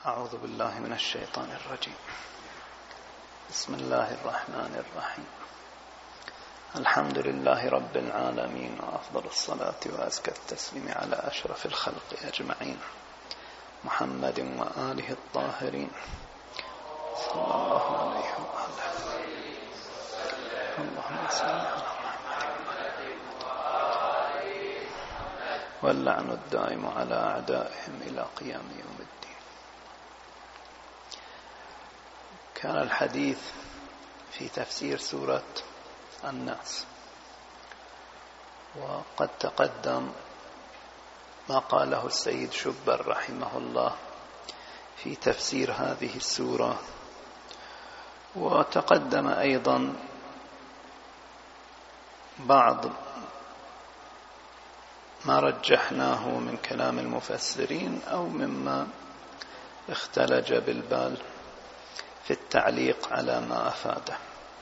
أعوذ بالله من الشيطان الرجيم. بسم الله الرحمن الرحيم. الحمد لله رب العالمين، وأفضل الصلاة وأزكى التسليم على أشرف الخلق أجمعين، محمد وآله الطاهرين صلى الله عليه وآله. اللهم صل على محمد واللعن الدائم على أعدائهم إلى قيام يوم الدين. كان الحديث في تفسير سورة الناس، وقد تقدم ما قاله السيد شبر رحمه الله في تفسير هذه السورة، وتقدم أيضا بعض ما رجحناه من كلام المفسرين أو مما اختلج بالبال في التعليق على ما أفاده.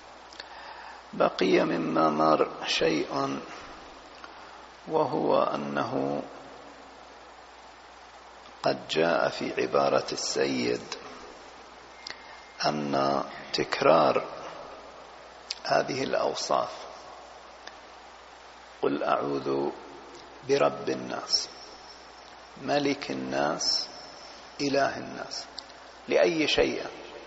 بقي مما مر شيء، وهو أنه قد جاء في عبارة السيد أن تكرار هذه الأوصاف، قل أعوذ برب الناس ملك الناس إله الناس، لأي شيء؟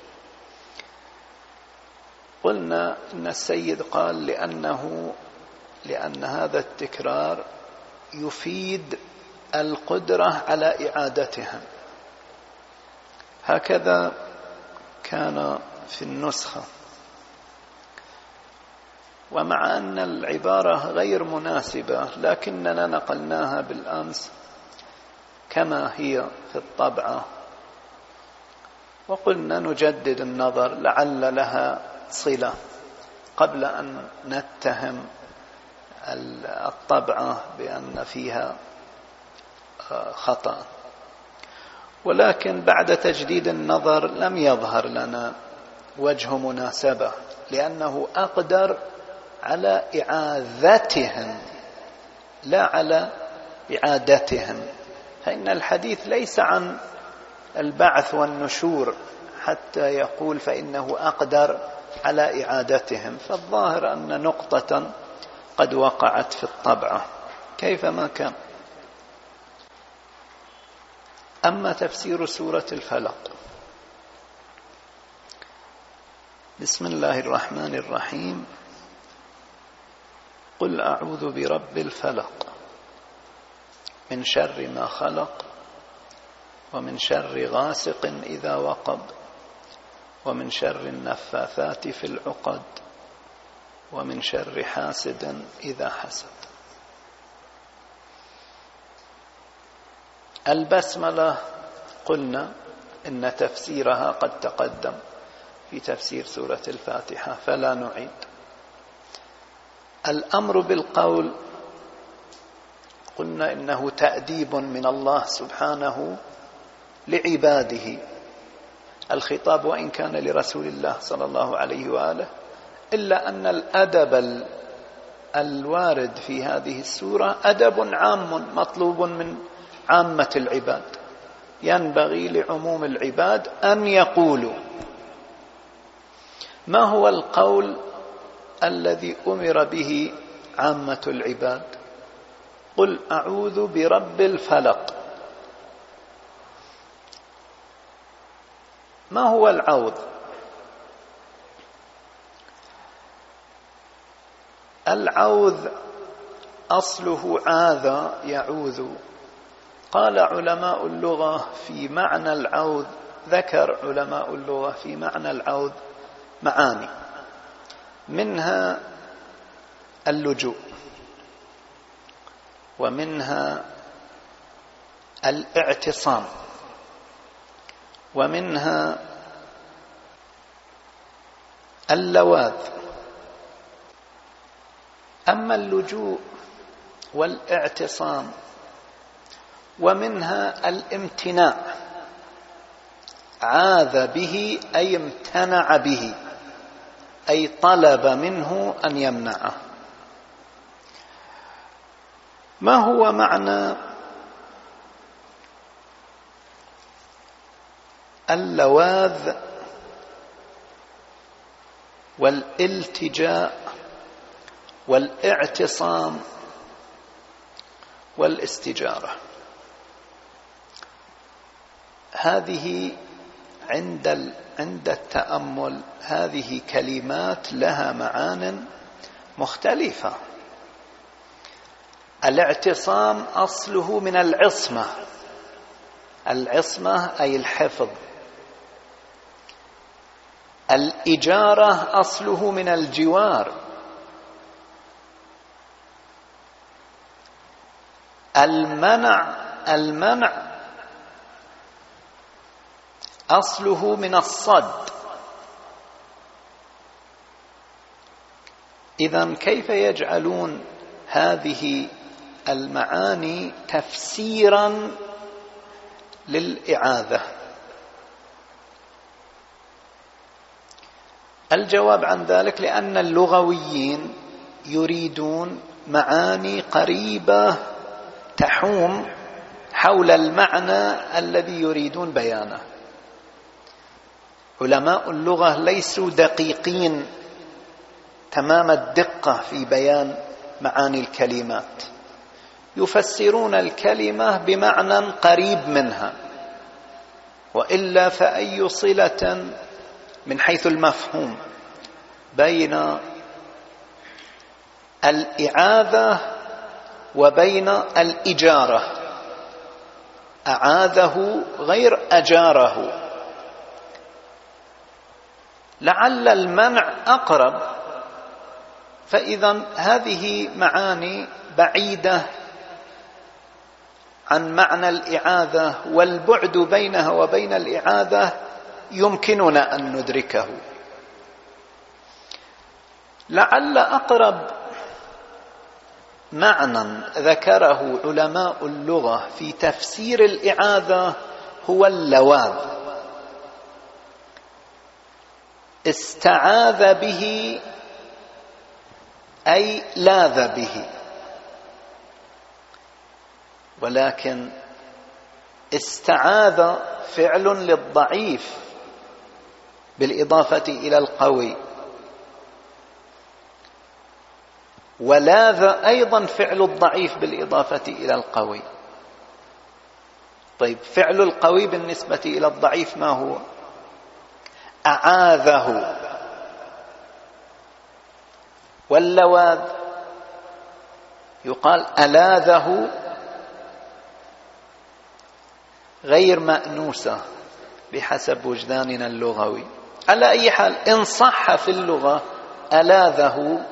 قلنا إن السيد قال لأن هذا التكرار يفيد القدرة على إعادتها. هكذا كان في النسخة، ومع أن العبارة غير مناسبة لكننا نقلناها بالأمس كما هي في الطبعة، وقلنا نجدد النظر لعل لها صلة قبل أن نتهم الطبعة بأن فيها خطأ. ولكن بعد تجديد النظر لم يظهر لنا وجه مناسبة، لأنه أقدر على إعادتهم لا على إعادتهم، فإن الحديث ليس عن البعث والنشور حتى يقول فإنه أقدر على إعادتهم، فالظاهر أن نقطة قد وقعت في الطبعة كيفما كان. أما تفسير سورة الفلق، بسم الله الرحمن الرحيم. قل أعوذ برب الفلق من شر ما خلق، ومن شر غاسق إذا وقب، ومن شر النفاثات في العقد، ومن شر حاسد إذا حسد. البسملة قلنا إن تفسيرها قد تقدم في تفسير سورة الفاتحة فلا نعيد. الأمر بالقول قلنا إنه تأديب من الله سبحانه لعباده. الخطاب وإن كان لرسول الله صلى الله عليه وآله، إلا أن الأدب الوارد في هذه السورة أدب عام مطلوب من عامة العباد، ينبغي لعموم العباد أن يقولوا. ما هو القول الذي أمر به عامة العباد؟ قل أعوذ برب الفلق. ما هو العوذ؟ العوذ أصله عاذ يعوذ. قال علماء اللغة في معنى العوذ، ذكر علماء اللغة في معنى العوذ معاني، منها اللجوء، ومنها الاعتصام، ومنها اللواذ. أما اللجوء والاعتصام، ومنها الامتناع، عاذ به أي امتنع به، أي طلب منه أن يمنعه. ما هو معنى اللواذ والالتجاء والاعتصام والاستجارة. هذه عند التأمل هذه كلمات لها معان مختلفة. الاعتصام أصله من العصمة، العصمة أي الحفظ. الإجارة أصله من الجوار. المنع أصله من الصد. إذن كيف يجعلون هذه المعاني تفسيرا للإعاذة؟ الجواب عن ذلك لأن اللغويين يريدون معاني قريبة تحوم حول المعنى الذي يريدون بيانه. علماء اللغة ليسوا دقيقين تمام الدقة في بيان معاني الكلمات، يفسرون الكلمة بمعنى قريب منها، وإلا فأي صلة من حيث المفهوم بين الإعاذة وبين الإجارة؟ أعاذه غير أجاره. لعل المنع أقرب، فإذا هذه معاني بعيدة عن معنى الإعاذة، والبعد بينها وبين الإعاذة يمكننا أن ندركه. لعل أقرب معنى ذكره علماء اللغة في تفسير الإعاذة هو اللواذ. استعاذ به أي لاذ به، ولكن استعاذ فعل للضعيف بالإضافة إلى القوي، ولاذ أيضا فعل الضعيف بالإضافة إلى القوي. طيب فعل القوي بالنسبة إلى الضعيف ما هو؟ أعاذه. واللواذ يقال ألاذه غير مأنوسة بحسب وجداننا اللغوي. على أي حال إن صح في اللغة ألاذه،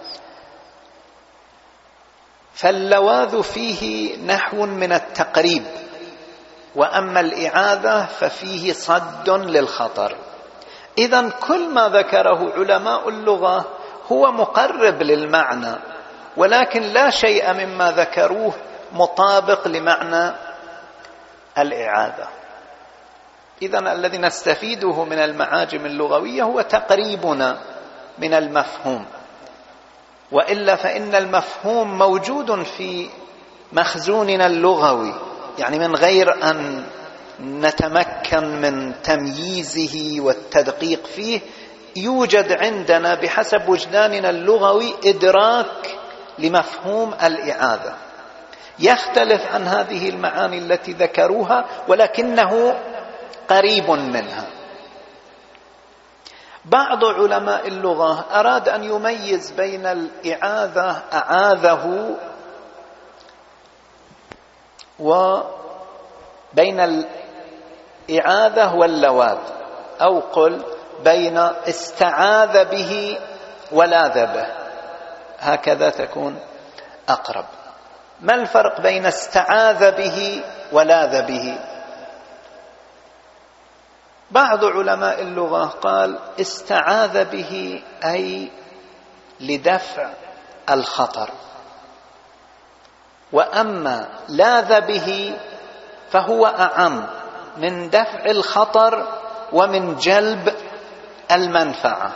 فاللواذ فيه نحو من التقريب، وأما الإعاذة ففيه صد للخطر. إذن كل ما ذكره علماء اللغة هو مقرب للمعنى، ولكن لا شيء مما ذكروه مطابق لمعنى الإعاذة. إذن الذي نستفيده من المعاجم اللغوية هو تقريبنا من المفهوم، وإلا فإن المفهوم موجود في مخزوننا اللغوي، يعني من غير أن نتمكن من تمييزه والتدقيق فيه يوجد عندنا بحسب وجداننا اللغوي إدراك لمفهوم الإعاذة، يختلف عن هذه المعاني التي ذكروها ولكنه قريب منها. بعض علماء اللغة أراد أن يميز بين الإعاذة أعاذه وبين الإعاذة واللواذ، أو قل بين استعاذ به ولاذ به، هكذا تكون أقرب. ما الفرق بين استعاذ به ولاذ به؟ بعض علماء اللغة قال استعاذ به أي لدفع الخطر، وأما لاذ به فهو أعم من دفع الخطر ومن جلب المنفعة،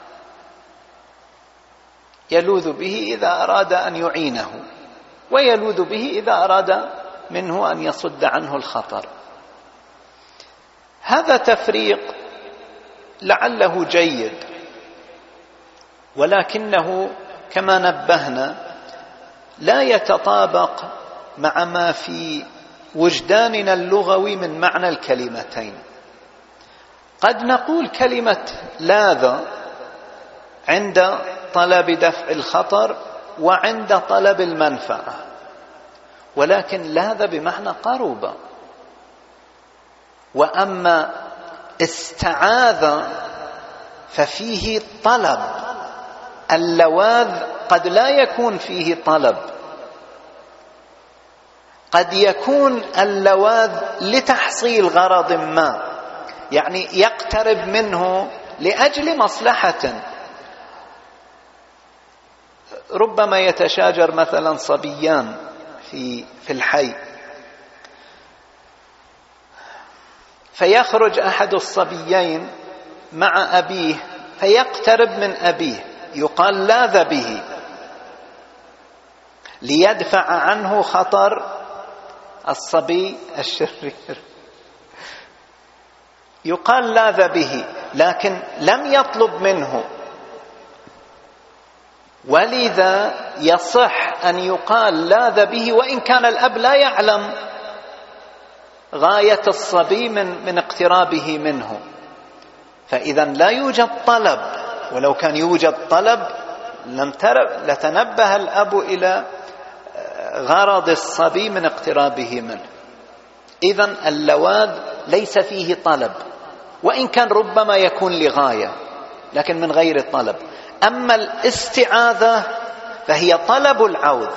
يلوذ به إذا أراد أن يعينه، ويلوذ به إذا أراد منه أن يصد عنه الخطر. هذا تفريق لعله جيد، ولكنه كما نبهنا لا يتطابق مع ما في وجداننا اللغوي من معنى الكلمتين. قد نقول كلمة لاذ عند طلب دفع الخطر وعند طلب المنفعة، ولكن لاذ بمعنى قرب. وأما استعاذ ففيه طلب. اللواذ قد لا يكون فيه طلب، قد يكون اللواذ لتحصيل غرض ما، يعني يقترب منه لأجل مصلحة. ربما يتشاجر مثلا صبيان في الحي، فيخرج أحد الصبيين مع أبيه فيقترب من أبيه، يقال لاذ به ليدفع عنه خطر الصبي الشرير، يقال لاذ به، لكن لم يطلب منه. ولذا يصح أن يقال لاذ به وإن كان الأب لا يعلم غاية الصبي من اقترابه منه. فإذا لا يوجد طلب، ولو كان يوجد طلب لتنبه الأب إلى غرض الصبي من اقترابه منه. إذن اللواذ ليس فيه طلب، وإن كان ربما يكون لغاية لكن من غير طلب. أما الاستعاذة فهي طلب العوذ.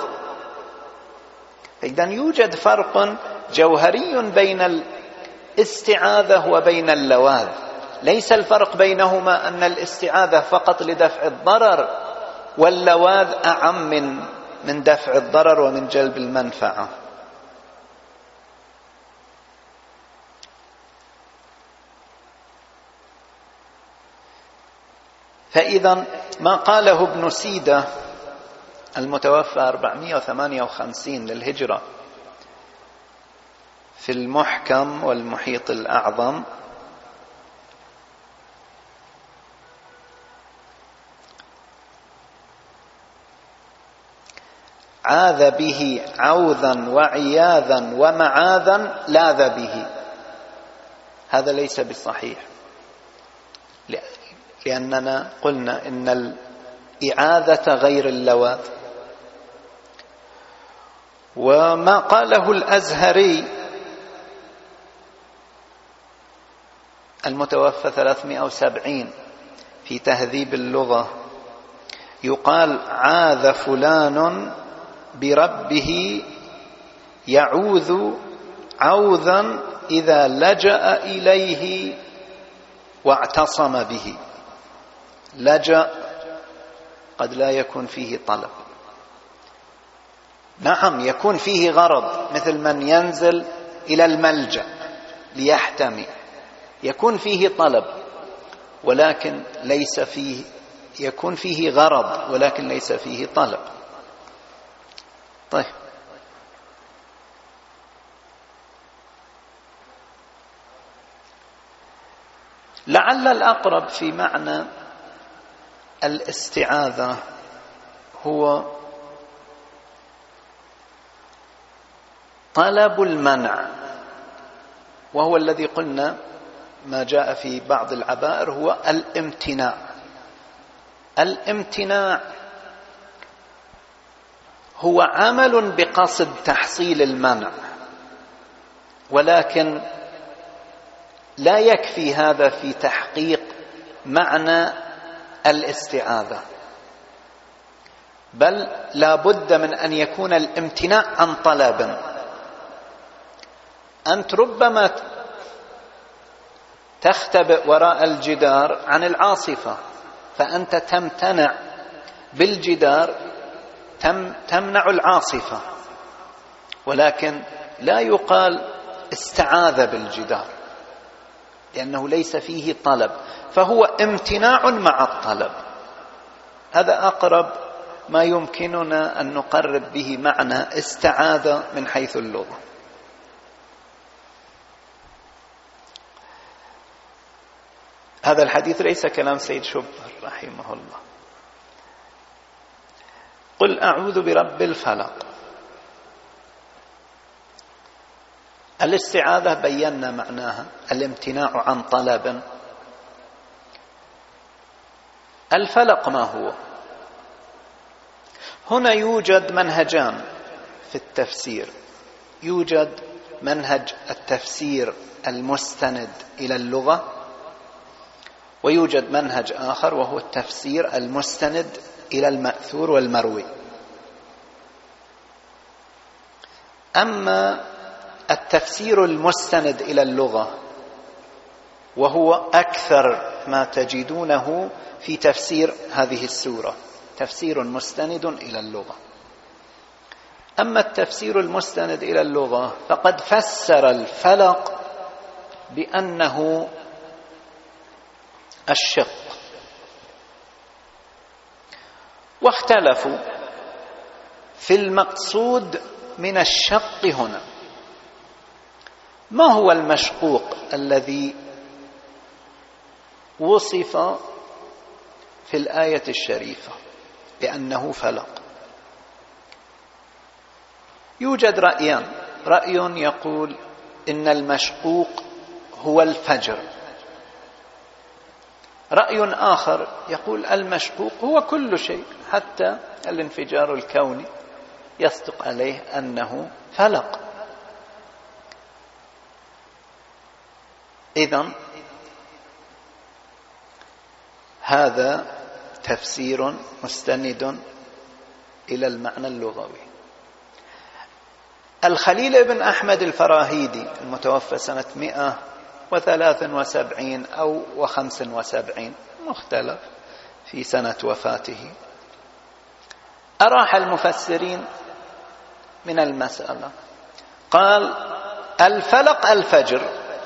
إذن يوجد فرق جوهري بين الاستعاذة وبين اللواذ. ليس الفرق بينهما أن الاستعاذة فقط لدفع الضرر، واللواذ أعم من دفع الضرر ومن جلب المنفعة. فإذا ما قاله ابن سيدة المتوفى 458 للهجرة في المحكم والمحيط الأعظم، عاذ به عوذا وعياذا ومعاذا لاذ به، هذا ليس بالصحيح، لأننا قلنا إن الإعاذة غير اللواذ. وما قاله الأزهري المتوفى 370 في تهذيب اللغة، يقال عاذ فلان بربه يعوذ عوذا إذا لجأ إليه واعتصم به. لجأ قد لا يكون فيه طلب، نعم يكون فيه غرض، مثل من ينزل إلى الملجأ ليحتمي، يكون فيه طلب ولكن ليس فيه، يكون فيه غرض ولكن ليس فيه طلب. طيب، لعل الأقرب في معنى الاستعاذة هو طلب المنع، وهو الذي قلنا ما جاء في بعض العبائر هو الامتناع. الامتناع هو عمل بقصد تحصيل المنع، ولكن لا يكفي هذا في تحقيق معنى الاستعاذة، بل لا بد من أن يكون الامتناع عن طلب. أنت ربما تختبئ وراء الجدار عن العاصفة، فأنت تمتنع بالجدار، تمنع العاصفة، ولكن لا يقال استعاذ بالجدار لأنه ليس فيه طلب، فهو امتناع مع الطلب. هذا أقرب ما يمكننا أن نقرب به معنى استعاذ من حيث اللغة. هذا الحديث ليس كلام سيد شبر رحمه الله. قل أعوذ برب الفلق. الاستعاذة بينا معناها الامتناع عن طلب. الفلق ما هو؟ هنا يوجد منهجان في التفسير. يوجد منهج التفسير المستند إلى اللغة، ويوجد منهج آخر وهو التفسير المستند إلى المأثور والمروي. أما التفسير المستند إلى اللغة وهو أكثر ما تجدونه في تفسير هذه السورة، تفسير مستند إلى اللغة. أما التفسير المستند إلى اللغة فقد فسر الفلق بأنه الشق، واختلفوا في المقصود من الشق هنا. ما هو المشقوق الذي وصف في الآية الشريفة بأنه فلق؟ يوجد رأيان. رأي يقول إن المشقوق هو الفجر، رأي آخر يقول المشقوق هو كل شيء، حتى الانفجار الكوني يصدق عليه أنه فلق. إذن هذا تفسير مستند إلى المعنى اللغوي. الخليل بن أحمد الفراهيدي المتوفى سنة 173 أو 75، مختلف في سنة وفاته، أراح المفسرين من المسألة. قال الفلق الفجر،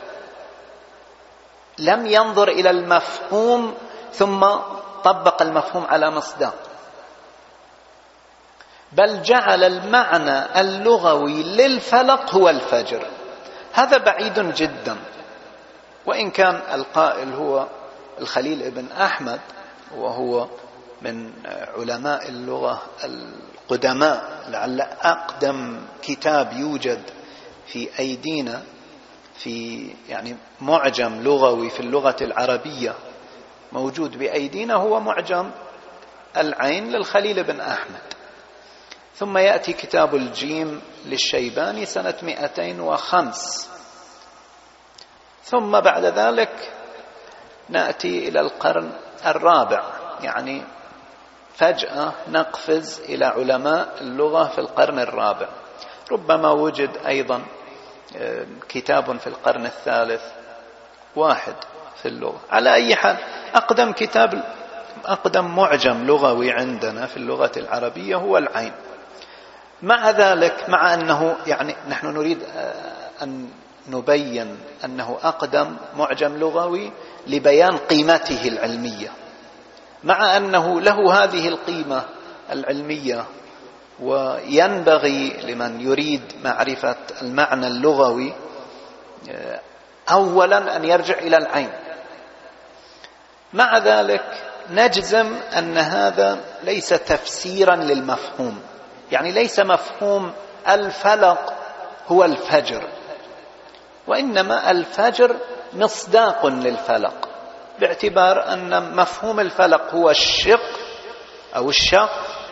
لم ينظر إلى المفهوم ثم طبق المفهوم على مصداق، بل جعل المعنى اللغوي للفلق هو الفجر. هذا بعيد جدا، وإن كان القائل هو الخليل بن أحمد، وهو من علماء اللغة القدماء، لعل أقدم كتاب يوجد في أيدينا في يعني معجم لغوي في اللغة العربية موجود بأيدينا هو معجم العين للخليل بن أحمد. ثم يأتي كتاب الجيم للشيباني سنة 205. ثم بعد ذلك نأتي إلى القرن الرابع، يعني فجأة نقفز إلى علماء اللغة في القرن الرابع. ربما وجد أيضا كتاب في القرن الثالث واحد في اللغة. على أي حال أقدم كتاب، أقدم معجم لغوي عندنا في اللغة العربية هو العين. مع ذلك، مع أنه يعني نحن نريد أن نبين أنه أقدم معجم لغوي لبيان قيمته العلمية، مع أنه له هذه القيمة العلمية، وينبغي لمن يريد معرفة المعنى اللغوي أولا أن يرجع إلى العين. مع ذلك نجزم أن هذا ليس تفسيرا للمفهوم، يعني ليس مفهوم الفلق هو الفجر، وإنما الفجر مصداق للفلق، باعتبار أن مفهوم الفلق هو الشق أو الشق،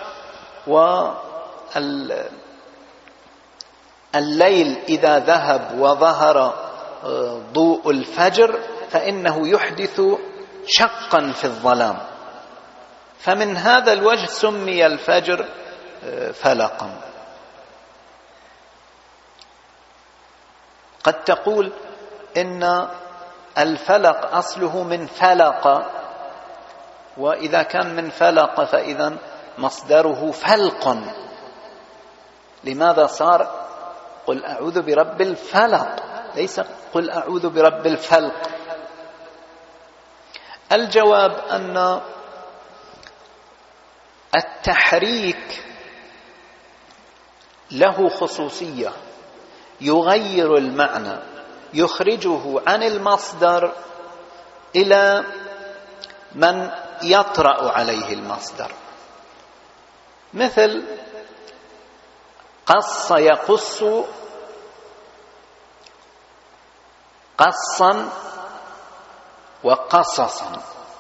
والليل إذا ذهب وظهر ضوء الفجر فإنه يحدث شقا في الظلام، فمن هذا الوجه سمي الفجر فلقا. قد تقول إن الفلق أصله من فلق، وإذا كان من فلق فإذا مصدره فلق. لماذا صار قل أعوذ برب الفلق ليس قل أعوذ برب الفلق؟ الجواب أن التحريك له خصوصية، يغير المعنى، يخرجه عن المصدر إلى من يطرأ عليه المصدر، مثل قص يقص قصا وقصصا.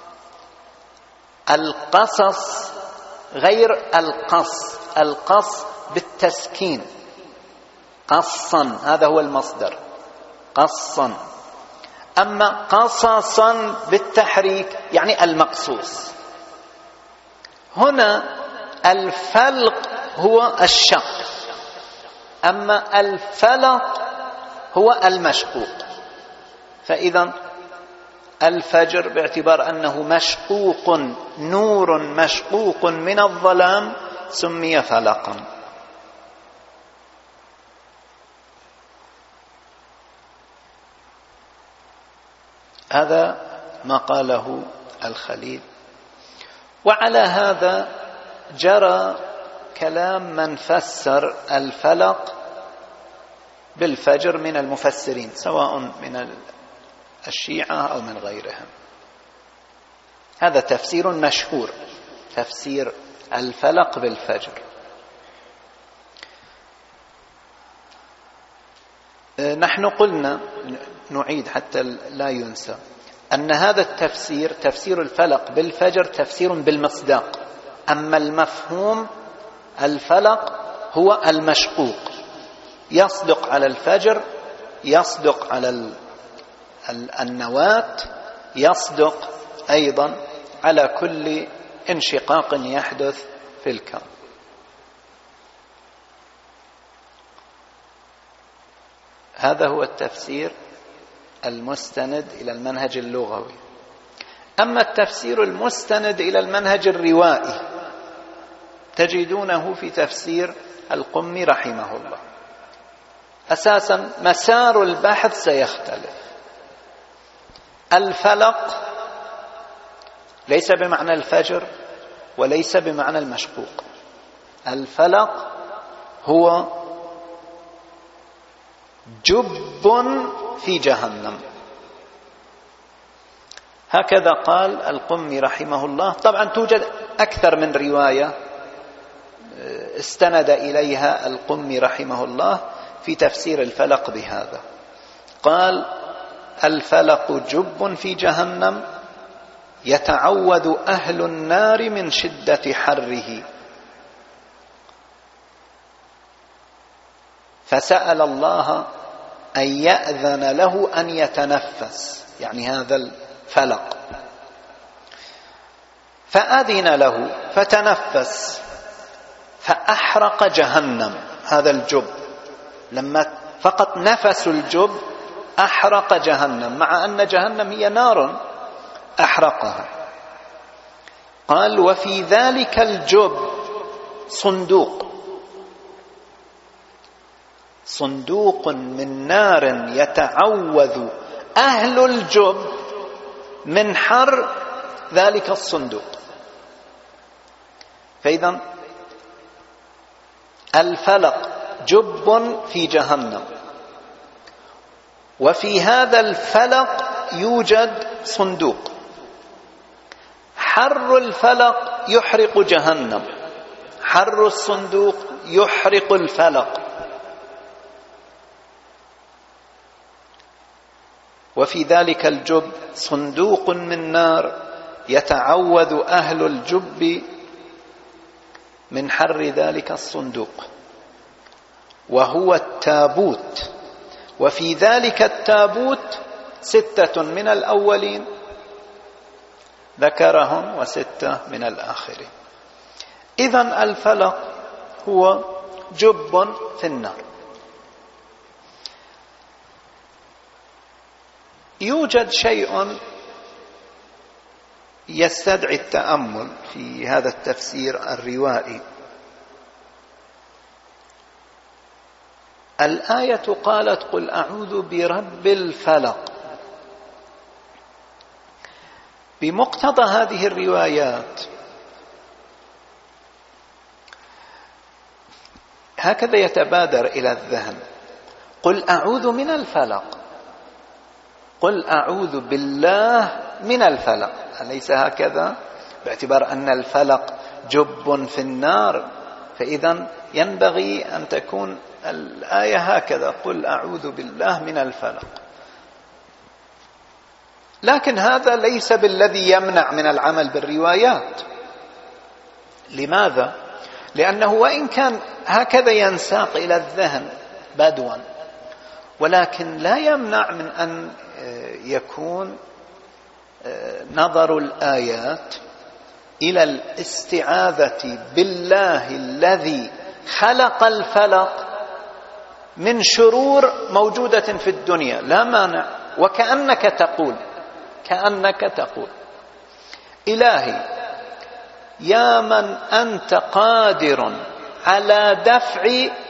القصص غير القص، القص بالتسكين، قصا هذا هو المصدر قصا. أما قصصا بالتحريك يعني المقصوص. هنا الفلق هو الشق، أما الفلق هو المشقوق. فإذا الفجر باعتبار أنه مشقوق، نور مشقوق من الظلام، سمي فلقا. هذا ما قاله الخليل. وعلى هذا جرى كلام من فسر الفلق بالفجر من المفسرين، سواء من الشيعة أو من غيرهم. هذا تفسير مشهور، تفسير الفلق بالفجر. نحن قلنا، نعيد حتى لا ينسى، أن هذا التفسير، تفسير الفلق بالفجر، تفسير بالمصداق. أما المفهوم الفلق هو المشقوق، يصدق على الفجر، يصدق على النواة، يصدق أيضا على كل انشقاق يحدث في الكون. هذا هو التفسير المستند إلى المنهج اللغوي. أما التفسير المستند إلى المنهج الروائي تجدونه في تفسير القمي رحمه الله. أساسا مسار البحث سيختلف. الفلق ليس بمعنى الفجر وليس بمعنى المشقوق. الفلق هو جب في جهنم، هكذا قال القمي رحمه الله. طبعا توجد أكثر من رواية استند إليها القمي رحمه الله في تفسير الفلق بهذا. قال: الفلق جب في جهنم يتعوذ أهل النار من شدة حره، فسأل الله أن يأذن له أن يتنفس، يعني هذا الفلق، فأذن له فتنفس فأحرق جهنم. هذا الجب لما فقط نفس الجب أحرق جهنم، مع أن جهنم هي نار أحرقها. قال: وفي ذلك الجب صندوق من نار يتعوذ أهل الجب من حر ذلك الصندوق. فإذا الفلق جب في جهنم، وفي هذا الفلق يوجد صندوق. حر الفلق يحرق جهنم، حر الصندوق يحرق الفلق. وفي ذلك الجب صندوق من نار يتعوذ أهل الجب من حر ذلك الصندوق، وهو التابوت. وفي ذلك التابوت 6 من الأولين ذكرهم و6 من الآخرين. إذن الفلق هو جب في النار. يوجد شيء يستدعي التأمل في هذا التفسير الروائي. الآية قالت: قل أعوذ برب الفلق. بمقتضى هذه الروايات هكذا يتبادر إلى الذهن: قل أعوذ من الفلق، قل أعوذ بالله من الفلق، أليس هكذا؟ باعتبار أن الفلق جب في النار، فإذا ينبغي أن تكون الآية هكذا: قل أعوذ بالله من الفلق. لكن هذا ليس بالذي يمنع من العمل بالروايات. لماذا؟ لأنه وإن كان هكذا ينساق إلى الذهن بدوا، ولكن لا يمنع من أن يكون نظر الآيات إلى الاستعاذة بالله الذي خلق الفلق من شرور موجودة في الدنيا، لا مانع. وكأنك تقول إلهي يا من أنت قادر على دفع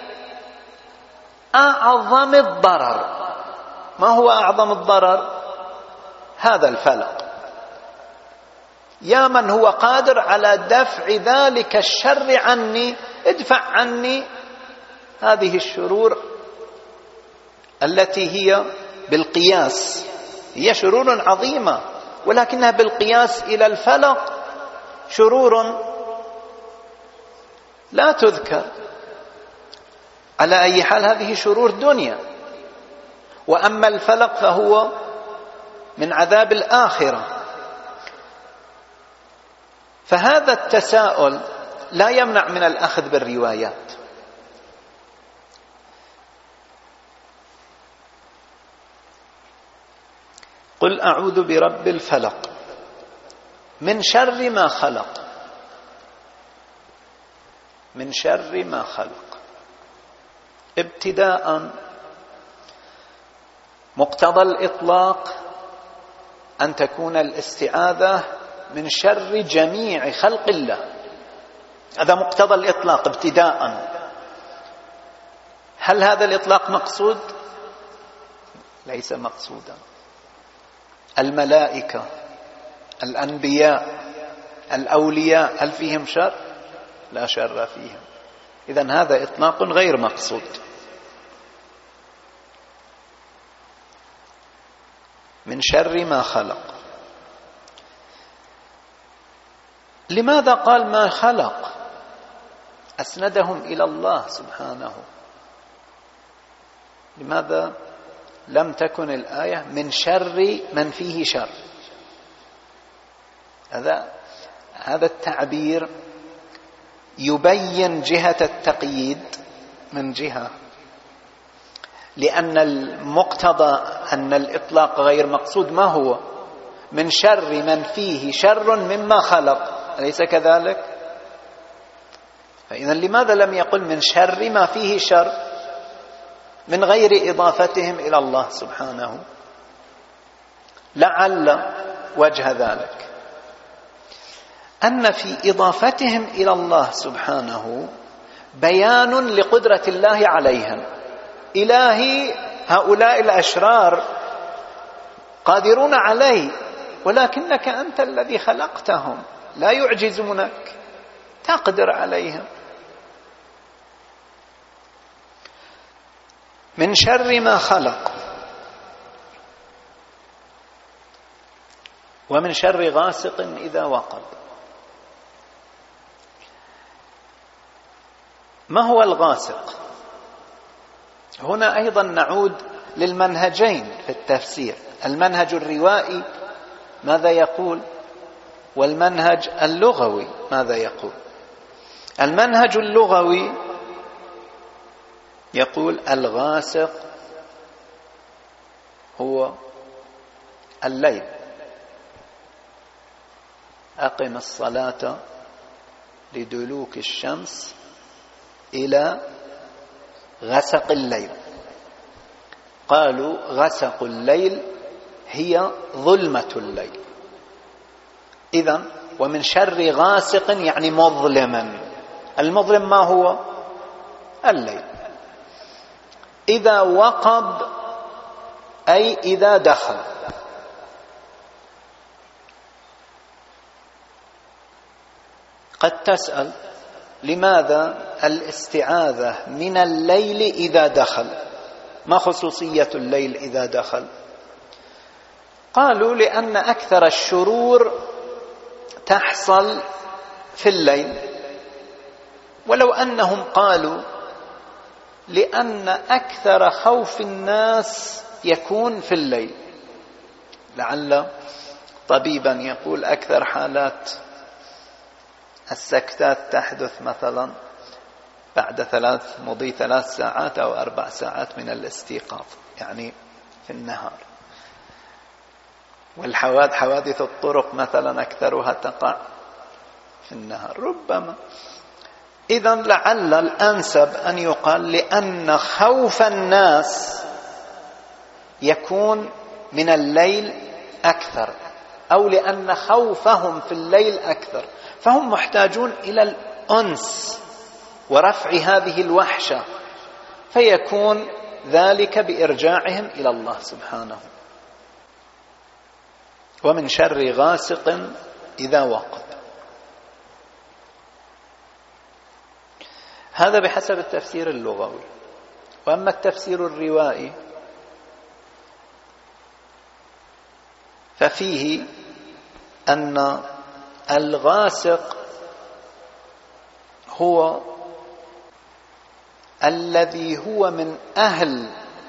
أعظم الضرر. ما هو أعظم الضرر؟ هذا الفلق. يا من هو قادر على دفع ذلك الشر عني، ادفع عني هذه الشرور التي هي بالقياس هي شرور عظيمة، ولكنها بالقياس إلى الفلق شرور لا تذكر. على أي حال هذه شرور دنيا، وأما الفلق فهو من عذاب الآخرة. فهذا التساؤل لا يمنع من الأخذ بالروايات. قل أعوذ برب الفلق من شر ما خلق، من شر ما خلق. ابتداء مقتضى الإطلاق أن تكون الاستعاذة من شر جميع خلق الله، هذا مقتضى الإطلاق ابتداء. هل هذا الإطلاق مقصود؟ ليس مقصودا. الملائكة، الأنبياء، الأولياء، هل فيهم شر؟ لا شر فيهم. إذن هذا إطلاق غير مقصود. من شر ما خلق. لماذا قال ما خلق؟ أسندهم إلى الله سبحانه. لماذا لم تكن الآية من شر من فيه شر؟ هذا التعبير يبين جهة التقييد من جهة، لأن المقتضى أن الإطلاق غير مقصود. ما هو؟ من شر من فيه شر مما خلق، أليس كذلك؟ فإذا لماذا لم يقل من شر ما فيه شر من غير إضافتهم إلى الله سبحانه؟ لعل وجه ذلك أن في إضافتهم إلى الله سبحانه بيان لقدرة الله عليهم. إلهي هؤلاء الأشرار قادرون عليه، ولكنك أنت الذي خلقتهم، لا يعجزونك، تقدر عليهم. من شر ما خلق، ومن شر غاسق إذا وقب. ما هو الغاسق؟ هنا أيضا نعود للمنهجين في التفسير، المنهج الروائي ماذا يقول، والمنهج اللغوي ماذا يقول. المنهج اللغوي يقول الغاسق هو الليل. أقم الصلاة لدلوك الشمس إلى غسق الليل. قالوا غسق الليل هي ظلمة الليل. إذن ومن شر غاسق يعني مظلما. المظلم ما هو؟ الليل. إذا وقب أي إذا دخل. قد تسأل لماذا الاستعاذة من الليل إذا دخل؟ ما خصوصية الليل إذا دخل؟ قالوا لأن أكثر الشرور تحصل في الليل، ولو أنهم قالوا لأن أكثر خوف الناس يكون في الليل، لعل طبيبا يقول أكثر حالات السكتات تحدث مثلا بعد مضي 3 ساعات أو 4 ساعات من الاستيقاظ، يعني في النهار. حوادث الطرق مثلا أكثرها تقع في النهار ربما. إذن لعل الأنسب أن يقال لأن خوف الناس يكون من الليل أكثر، أو لأن خوفهم في الليل أكثر، فهم محتاجون إلى الأنس ورفع هذه الوحشة، فيكون ذلك بإرجاعهم إلى الله سبحانه. ومن شر غاسق إذا وقب. هذا بحسب التفسير اللغوي. وأما التفسير الروائي ففيه أن الغاسق هو الذي هو من أهل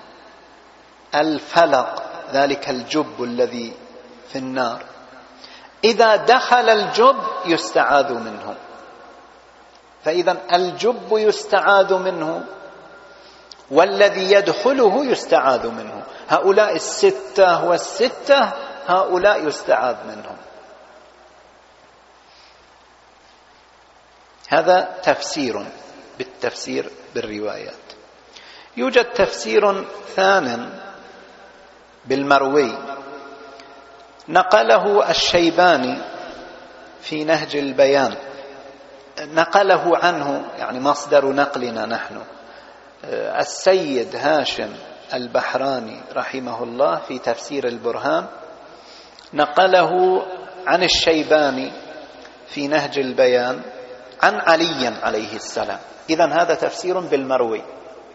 الفلق، ذلك الجب الذي في النار، إذا دخل الجب يستعاذ منه. فإذا الجب يستعاذ منه والذي يدخله يستعاذ منه. هؤلاء 6 والستة هؤلاء يستعاذ منهم. هذا تفسير بالتفسير بالروايات. يوجد تفسير ثان بالمروي نقله الشيباني في نهج البيان، نقله عنه يعني مصدر نقلنا نحن السيد هاشم البحراني رحمه الله في تفسير البرهان، نقله عن الشيباني في نهج البيان عن علي عليه السلام. إذن هذا تفسير بالمروي.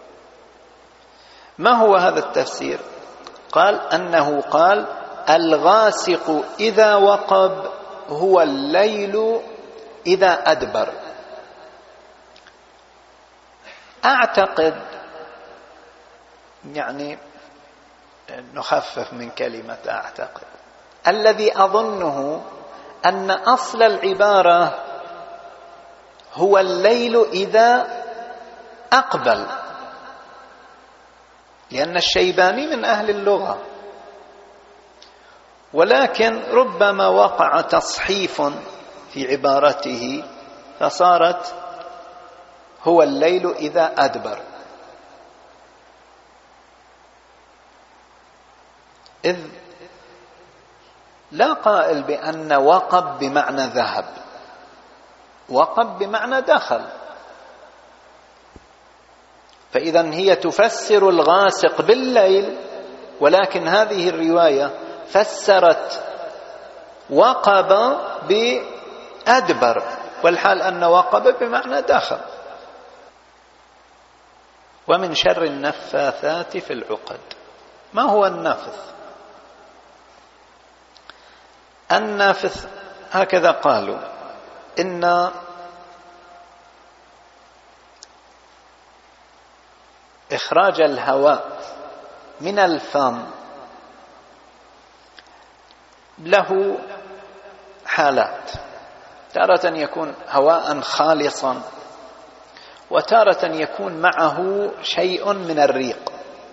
ما هو هذا التفسير؟ قال أنه قال الغاسق إذا وقب هو الليل إذا أدبر. أعتقد يعني نخفف من كلمة أعتقد، الذي أظنه أن أصل العبارة هو الليل إذا أقبل، لأن الشيباني من أهل اللغة، ولكن ربما وقع تصحيف في عبارته فصارت هو الليل إذا أدبر، إذ لا قائل بأن وقب بمعنى ذهب، وقب بمعنى دخل. فإذا هي تفسر الغاسق بالليل، ولكن هذه الرواية فسرت وقب بأدبر، والحال أن وقب بمعنى دخل. ومن شر النفاثات في العقد. ما هو النفث؟ النفث هكذا قالوا إن إخراج الهواء من الفم له حالات، تارة يكون هواء خالصا، وتارة يكون معه شيء من الريق،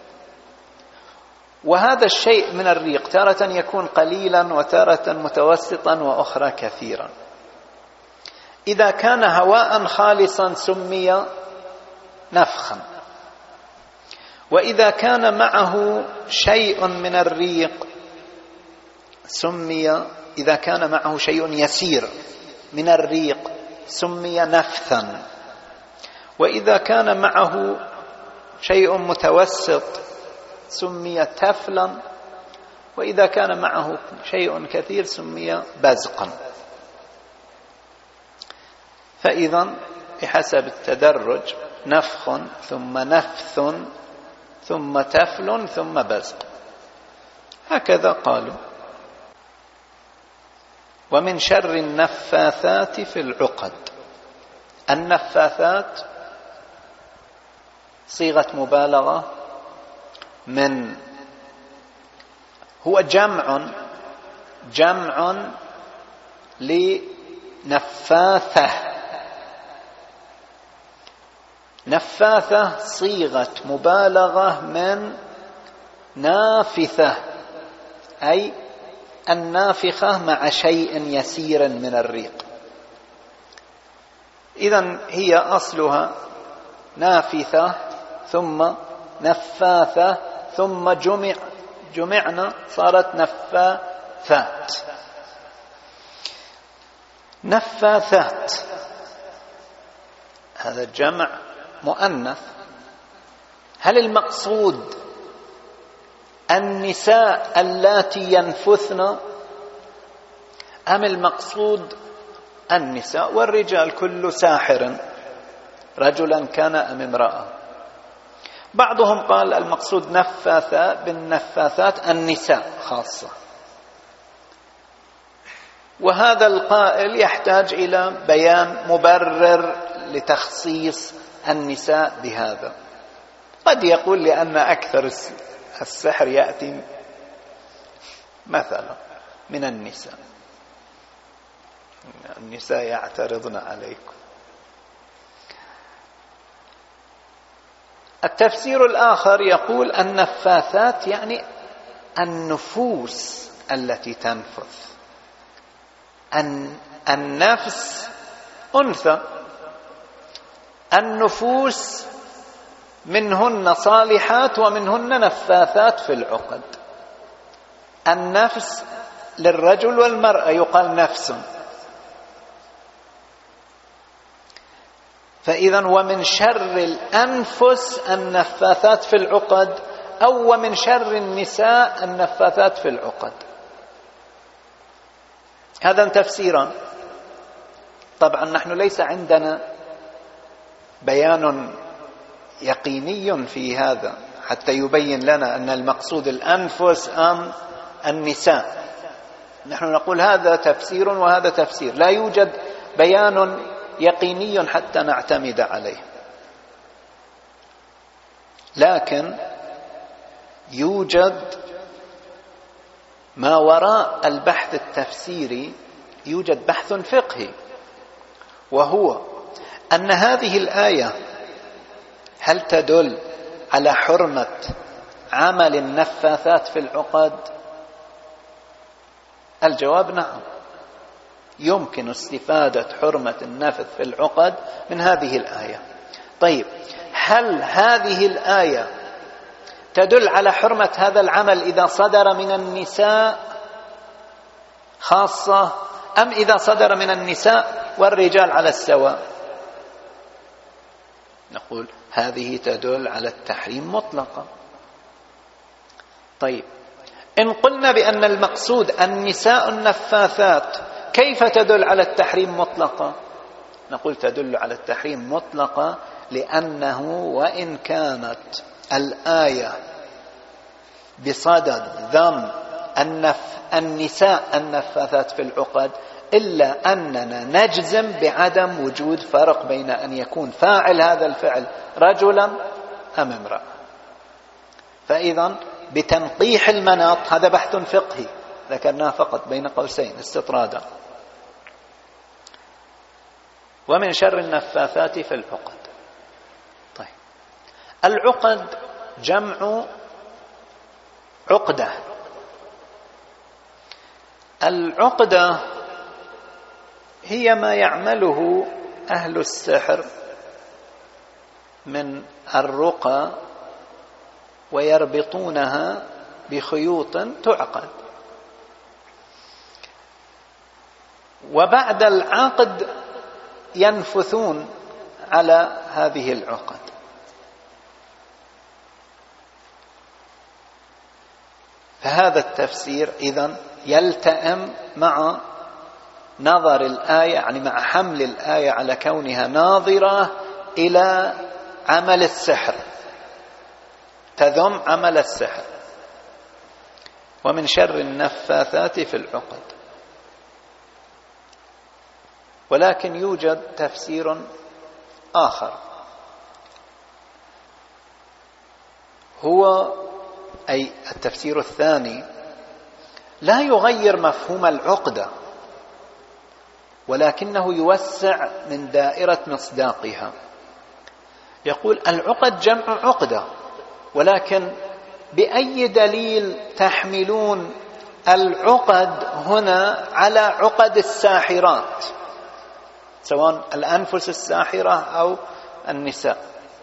وهذا الشيء من الريق تارة يكون قليلا وتارة متوسطا وأخرى كثيرا. إذا كان هواء خالصا سمي نفخا، وإذا كان معه شيء من الريق سمي، إذا كان معه شيء يسير من الريق سمي نفثا، وإذا كان معه شيء متوسط سمي تفلا، وإذا كان معه شيء كثير سمي بزقا. فإذا بحسب التدرج نفخ ثم نفث ثم تفل ثم بزق، هكذا قالوا. ومن شر النفاثات في العقد. النفاثات صيغة مبالغة من، هو جمع لنفاثة. نفاثة صيغة مبالغة من نافثة، أي النافخة مع شيء يسير من الريق. إذن هي أصلها نافثة ثم نفاثة ثم جمعنا صارت نفاثات. نفاثات هذا جمع مؤنث. هل المقصود النساء اللاتي ينفثن، أم المقصود النساء والرجال كل ساحر رجلا كان أم امرأة؟ بعضهم قال المقصود نفاثة بالنفاثات النساء خاصة، وهذا القائل يحتاج إلى بيان مبرر لتخصيص النساء بهذا. قد يقول لأن أكثر السحر يأتي مثلا من النساء يعترضن عليكم. التفسير الآخر يقول النفاثات يعني النفوس التي تنفث. النفس أنثى، النفوس منهن صالحات ومنهن نفاثات في العقد. النفس للرجل والمرأة يقال نفس. فإذا ومن شر الأنفس النفاثات في العقد، أو ومن شر النساء النفاثات في العقد. هذا تفسيرا. طبعا نحن ليس عندنا بيان يقيني في هذا حتى يبين لنا أن المقصود الأنفس أم النساء. نحن نقول هذا تفسير وهذا تفسير، لا يوجد بيان يقيني حتى نعتمد عليه. لكن يوجد ما وراء البحث التفسيري، يوجد بحث فقهي، وهو أن هذه الآية هل تدل على حرمة عمل النفاثات في العقد؟ الجواب نعم، يمكن استفادة حرمة النفث في العقد من هذه الآية. طيب، هل هذه الآية تدل على حرمة هذا العمل إذا صدر من النساء خاصة، أم إذا صدر من النساء والرجال على السواء؟ نقول هذه تدل على التحريم مطلقا. طيب، إن قلنا بأن المقصود النساء النفاثات، كيف تدل على التحريم مطلقا؟ نقول تدل على التحريم مطلقا لأنه وإن كانت الآية بصدد ذم النساء النفاثات في العقد، إلا أننا نجزم بعدم وجود فرق بين أن يكون فاعل هذا الفعل رجلا أم امرأة. فإذا بتنقيح المناط، هذا بحث فقهي ذكرناه فقط بين قوسين استطرادا. ومن شر النفاثات في العقد. طيب، العقد جمع عقدة. العقدة هي ما يعمله أهل السحر من الرقى ويربطونها بخيوط تعقد، وبعد العقد ينفثون على هذه العقد. فهذا التفسير إذن يلتئم مع نظر الآية، يعني مع حمل الآية على كونها ناظرة إلى عمل السحر، تذم عمل السحر. ومن شر النفاثات في العقد. ولكن يوجد تفسير آخر، هو أي التفسير الثاني لا يغير مفهوم العقدة، ولكنه يوسع من دائرة مصداقها. يقول العقد جمع عقدة، ولكن بأي دليل تحملون العقد هنا على عقد الساحرات، سواء الأنفس الساحرة أو النساء؟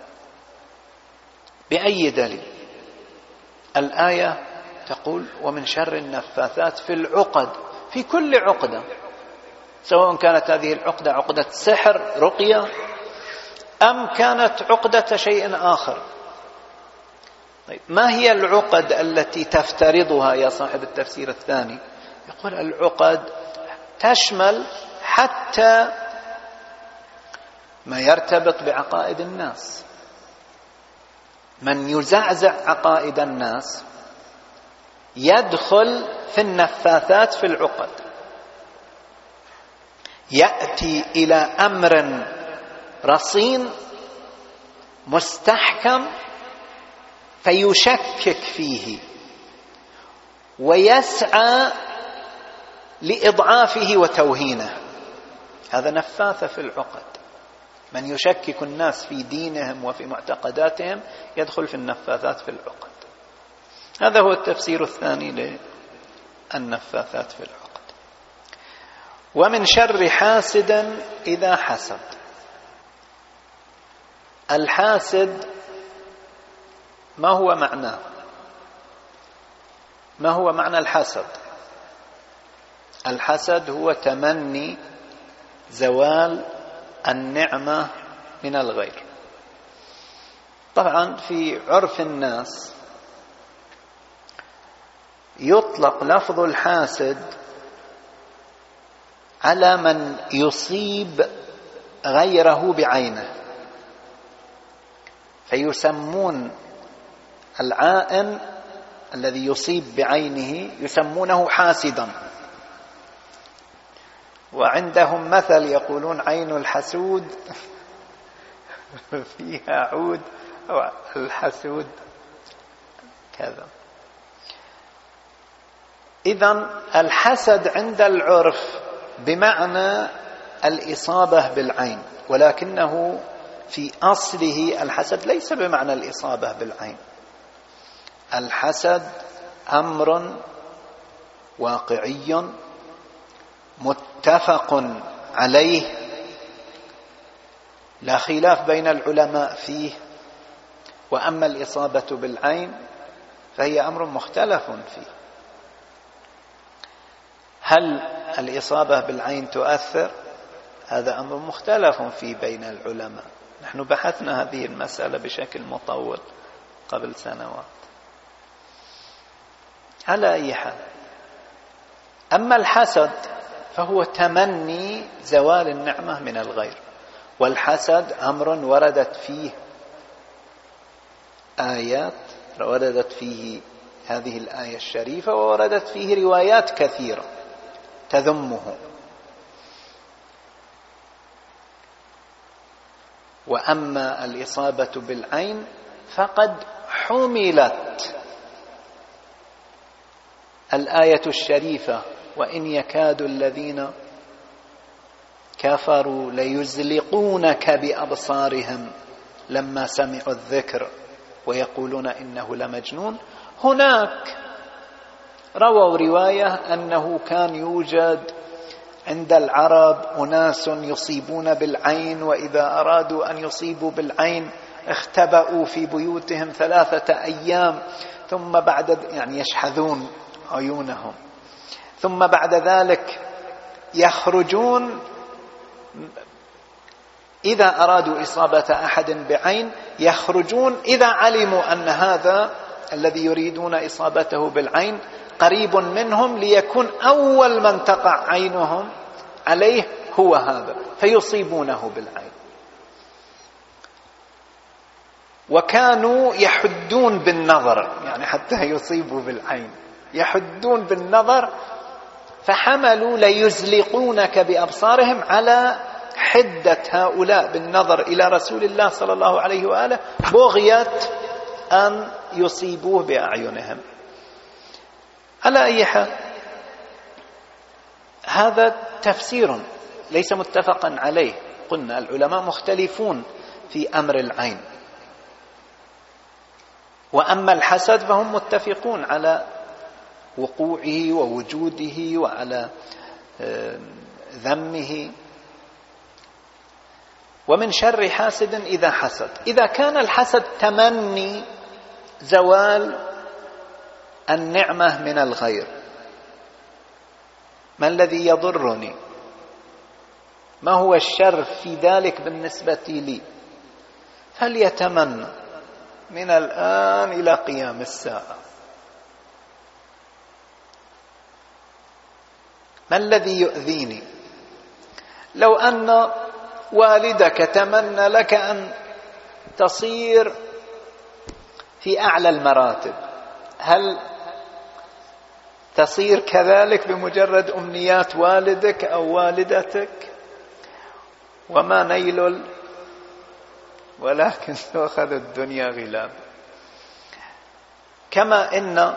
بأي دليل؟ الآية تقول ومن شر النفاثات في العقد، في كل عقدة، سواء كانت هذه العقدة عقدة سحر رقية أم كانت عقدة شيء آخر. طيب ما هي العقد التي تفترضها يا صاحب التفسير الثاني؟ يقول العقد تشمل حتى ما يرتبط بعقائد الناس. من يزعزع عقائد الناس يدخل في النفاثات في العقد، يأتي إلى أمر رصين مستحكم فيشكك فيه ويسعى لإضعافه وتوهينه، هذا نفاثة في العقد. من يشكك الناس في دينهم وفي معتقداتهم يدخل في النفاثات في العقد. هذا هو التفسير الثاني للنفاثات في العقد. ومن شر حاسد إذا حسد. الحاسد ما هو معناه؟ ما هو معنى الحسد؟ الحسد هو تمني زوال النعمة من الغير. طبعا في عرف الناس يطلق لفظ الحاسد على من يصيب غيره بعينه، فيسمون العائن الذي يصيب بعينه يسمونه حاسدا. وعندهم مثل يقولون عين الحسود فيها عود، أو الحسود كذا. إذن الحسد عند العرف بمعنى الإصابة بالعين، ولكنه في أصله الحسد ليس بمعنى الإصابة بالعين. الحسد أمر واقعي متفق عليه، لا خلاف بين العلماء فيه. وأما الإصابة بالعين فهي أمر مختلف فيه. هل الإصابة بالعين تؤثر؟ هذا أمر مختلف فيه بين العلماء. نحن بحثنا هذه المسألة بشكل مطول قبل سنوات. على أي حال، أما الحسد فهو تمني زوال النعمة من الغير، والحسد أمر وردت فيه آيات، وردت فيه هذه الآية الشريفة، ووردت فيه روايات كثيرة تذمه. وأما الإصابة بالعين فقد حملت الآية الشريفة وإن يكاد الذين كفروا ليزلقونك بأبصارهم لما سمعوا الذكر ويقولون إنه لمجنون. هناك رووا رواية أنه كان يوجد عند العرب أناس يصيبون بالعين، وإذا أرادوا أن يصيبوا بالعين اختبأوا في بيوتهم 3 أيام، ثم بعد يشحذون عيونهم، ثم بعد ذلك يخرجون إذا أرادوا إصابة أحد بعين، يخرجون إذا علموا أن هذا الذي يريدون إصابته بالعين قريب منهم، ليكون أول من تقع عينهم عليه هو هذا، فيصيبونه بالعين. وكانوا يحدون بالنظر، حتى يصيبوا بالعين يحدون بالنظر فحملوا ليزلقونك بأبصارهم على حدة هؤلاء بالنظر إلى رسول الله صلى الله عليه وآله بغية أن يصيبوه بأعينهم. على أي حال هذا تفسير ليس متفقا عليه. قلنا العلماء مختلفون في أمر العين، وأما الحسد فهم متفقون على وقوعه ووجوده وعلى ذمه. ومن شر حاسد إذا حسد، إذا كان الحسد تمني زوال النعمة من الغير، ما الذي يضرني؟ ما هو الشر في ذلك بالنسبة لي؟ فليتمنى من الآن إلى قيام الساعة. ما الذي يؤذيني؟ لو أن والدك تمنى لك أن تصير في أعلى المراتب، هل تصير كذلك بمجرد أمنيات والدك أو والدتك؟ وما نيل ولكن تأخذ الدنيا غلاب. كما إن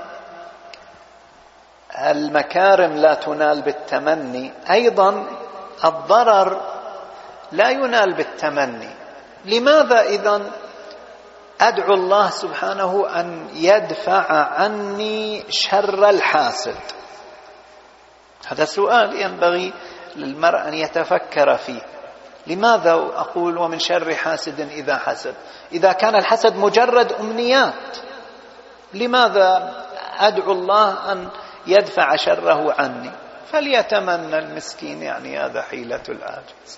المكارم لا تنال بالتمني، أيضا الضرر لا ينال بالتمني. لماذا إذن أدعو الله سبحانه أن يدفع عني شر الحاسد؟ هذا سؤال ينبغي للمرء أن يتفكر فيه. لماذا أقول ومن شر حاسد إذا حسد؟ إذا كان الحسد مجرد أمنيات، لماذا أدعو الله أن يدفع شره عني؟ فليتمنى المسكين، يعني هذا حيلة العاجز.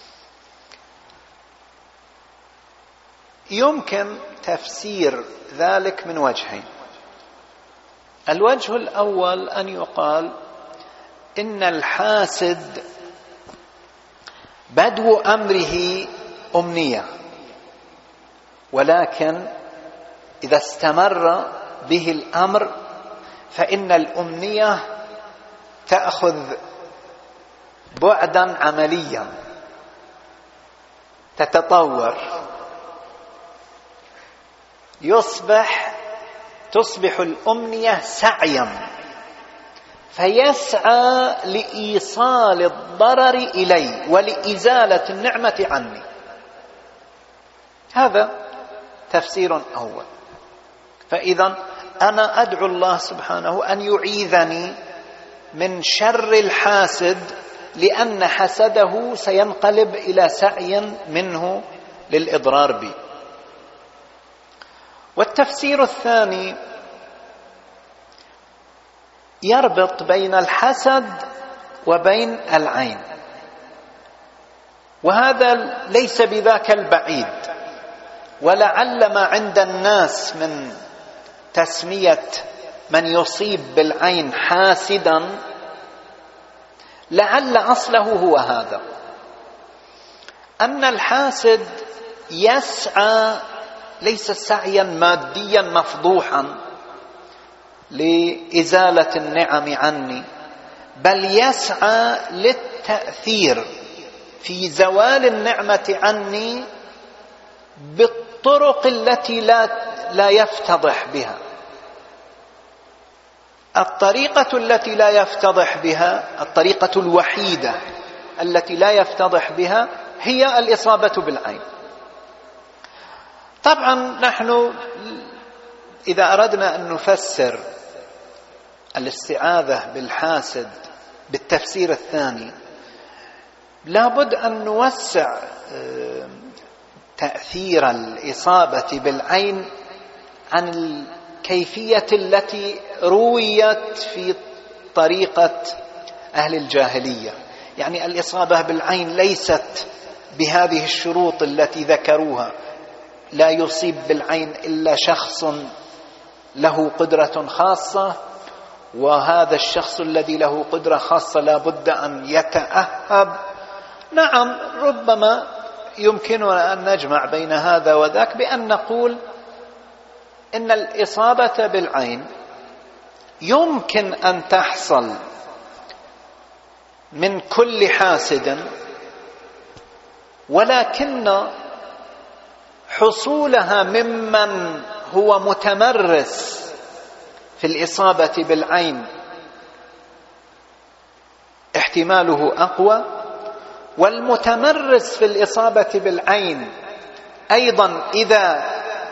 يمكن تفسير ذلك من وجهين. الوجه الأول أن يقال إن الحاسد بدو أمره أمنية، ولكن إذا استمر به الأمر فإن الأمنية تأخذ بعدا عمليا، تتطور، تصبح الأمنية سعيا، فيسعى لإيصال الضرر إلي ولإزالة النعمة عني. هذا تفسير أول. فإذا أنا أدعو الله سبحانه أن يعيذني من شر الحاسد، لأن حسده سينقلب إلى سعي منه للإضرار بي. والتفسير الثاني يربط بين الحسد وبين العين، وهذا ليس بذاك البعيد. ولعل ما عند الناس من تسمية من يصيب بالعين حاسدا، لعل أصله هو هذا، أن الحاسد يسعى ليس سعيا ماديا مفضوحا لإزالة النعم عني، بل يسعى للتأثير في زوال النعمة عني بالطرق التي لا يفتضح بها. الطريقة التي لا يفتضح بها، الطريقة الوحيدة التي لا يفتضح بها، هي الإصابة بالعين. طبعا نحن إذا أردنا أن نفسر الاستعاذة بالحاسد بالتفسير الثاني، لابد أن نوسع تأثير الإصابة بالعين عن الكيفية التي رويت في طريقة أهل الجاهلية. يعني الإصابة بالعين ليست بهذه الشروط التي ذكروها، لا يصيب بالعين إلا شخص له قدرة خاصة، وهذا الشخص الذي له قدرة خاصة لا بد أن يتأهب. نعم، ربما يمكننا أن نجمع بين هذا وذاك بأن نقول إن الإصابة بالعين يمكن أن تحصل من كل حاسد، ولكن حصولها ممن هو متمرس في الإصابة بالعين احتماله أقوى، والمتمرس في الإصابة بالعين أيضا إذا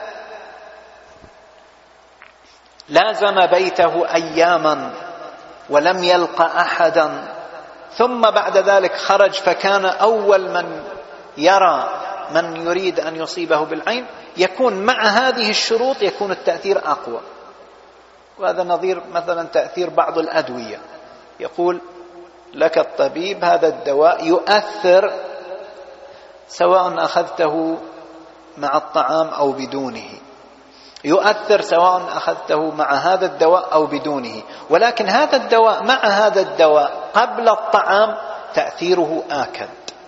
لازم بيته أياما ولم يلق أحدا ثم بعد ذلك خرج فكان أول من يرى من يريد أن يصيبه بالعين، يكون مع هذه الشروط يكون التأثير أقوى. وهذا نظير مثلا تأثير بعض الأدوية، يقول لك الطبيب هذا الدواء يؤثر سواء أخذته مع الطعام أو بدونه، يؤثر سواء أخذته مع هذا الدواء أو بدونه، ولكن هذا الدواء مع هذا الدواء قبل الطعام تأثيره آكد.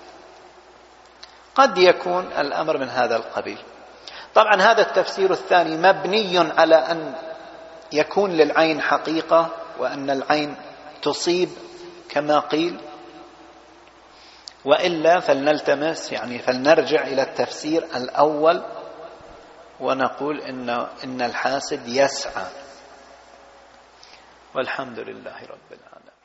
قد يكون الأمر من هذا القبيل. طبعا هذا التفسير الثاني مبني على أن يكون للعين حقيقة وأن العين تصيب كما قيل، وإلا فلنلتمس فلنرجع إلى التفسير الأول ونقول إن الحاسد يسعى. والحمد لله رب العالمين.